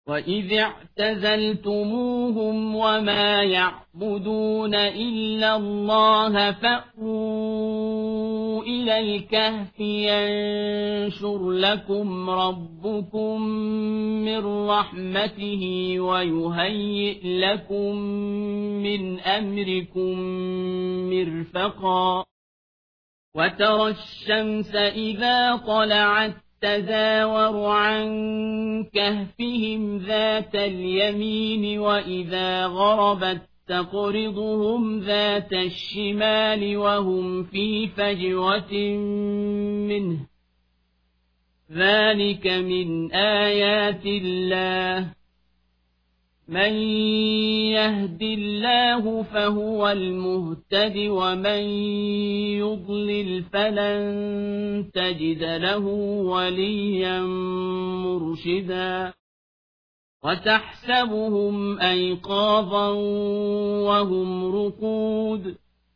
وَإِذِ اعْتَزَلْتُمُوهُمْ وَمَا يَعْبُدُونَ إِلَّا اللَّهَ فَأْوُوا إِلَى الْكَهْفِ يَنشُرْ لَكُمْ رَبُّكُم مِّن رَّحْمَتِهِ وَيُهَيِّئْ لَكُم مِّنْ أَمْرِكُم مِّرْفَقًا وَتَرَى الشَّمْسَ إِذَا طَلَعَت تَّزَاوَرُ عَن كَهْفِهِمْ ذَاتَ الْيَمِينِ وَإِذَا غَرَبَت تَّقْرِضُهُمْ ذَاتَ الشِّمَالِ وَهُمْ فِي فَجْوَةٍ مِّنْهُ ۚ ذَلِكَ مِنْ آيَاتِ اللَّهِ ۗ مَن يَهْدِ اللَّهُ فَهُوَ الْمُهْتَدِ ۖ وَمَن يُضْلِلْ فَلَن تَجِدَ لَهُ وَلِيًّا مُّرْشِدًا وَتَحْسَبُهُمْ أَيْقَاظًا وَهُمْ رُقُودٌ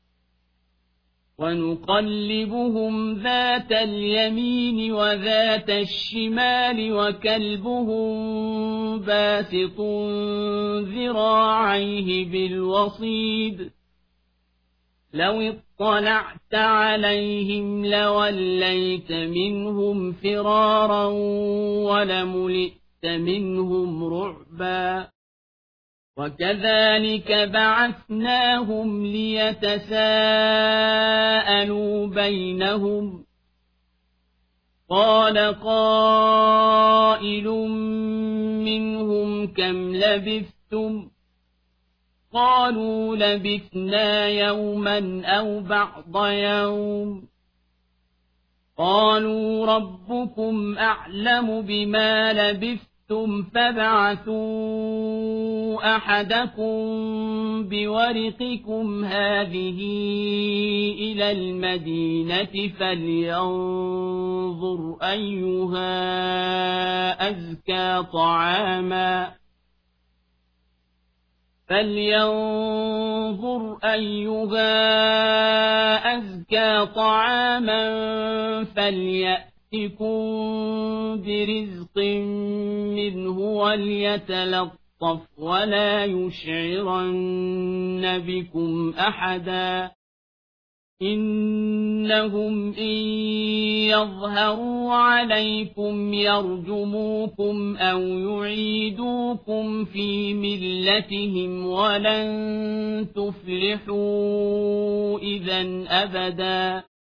وَنُقَلِّبُهُمْ ذَاتَ الْيَمِينِ وَذَاتَ الشِّمَالِ وَكَلْبُهُم بَاسِطٌ ذِرَاعَيْهِ بِالْوَصِيدِ لَوِ اطَّلَعْتَ عَلَيْهِمْ لَوَلَّيْتَ مِنْهُمْ فِرَارًا وَلَمُلِئْتَ مِنْهُمْ رُعْبًا وَكَذَلِكَ بَعَثْنَاهُمْ لِيَتَسَاءَلُوا بَيْنَهُمْ ۚ قَالَ قَائِلٌ مِّنْهُمْ كَمْ لَبِثْتُمْ ۖ قَالُوا لَبِثْنَا يَوْمًا أَوْ بَعْضَ يَوْمٍ ۚ قَالُوا رَبُّكُمْ أَعْلَمُ بِمَا لَبِثْتُمْ فَابْعَثُوا أَحَدَكُم بِوَرِقِكُمْ هَٰذِهِ إِلَى الْمَدِينَةِ فَلْيَنظُرْ أَيُّهَا أَزْكَىٰ طَعَامًا فَلْيَأْتِكُم بِرِزْقٍ مِّنْهُ وَلْيَتَلَطَّفْ وَلَا يُشْعِرَنَّ بِكُمْ أَحَدًا إِنَّهُمْ إِن يَظْهَرُوا عَلَيْكُمْ يَرْجُمُوكُمْ أَوْ يُعِيدُوكُمْ فِي مِلَّتِهِمْ وَلَن تُفْلِحُوا إِذًا أَبَدًا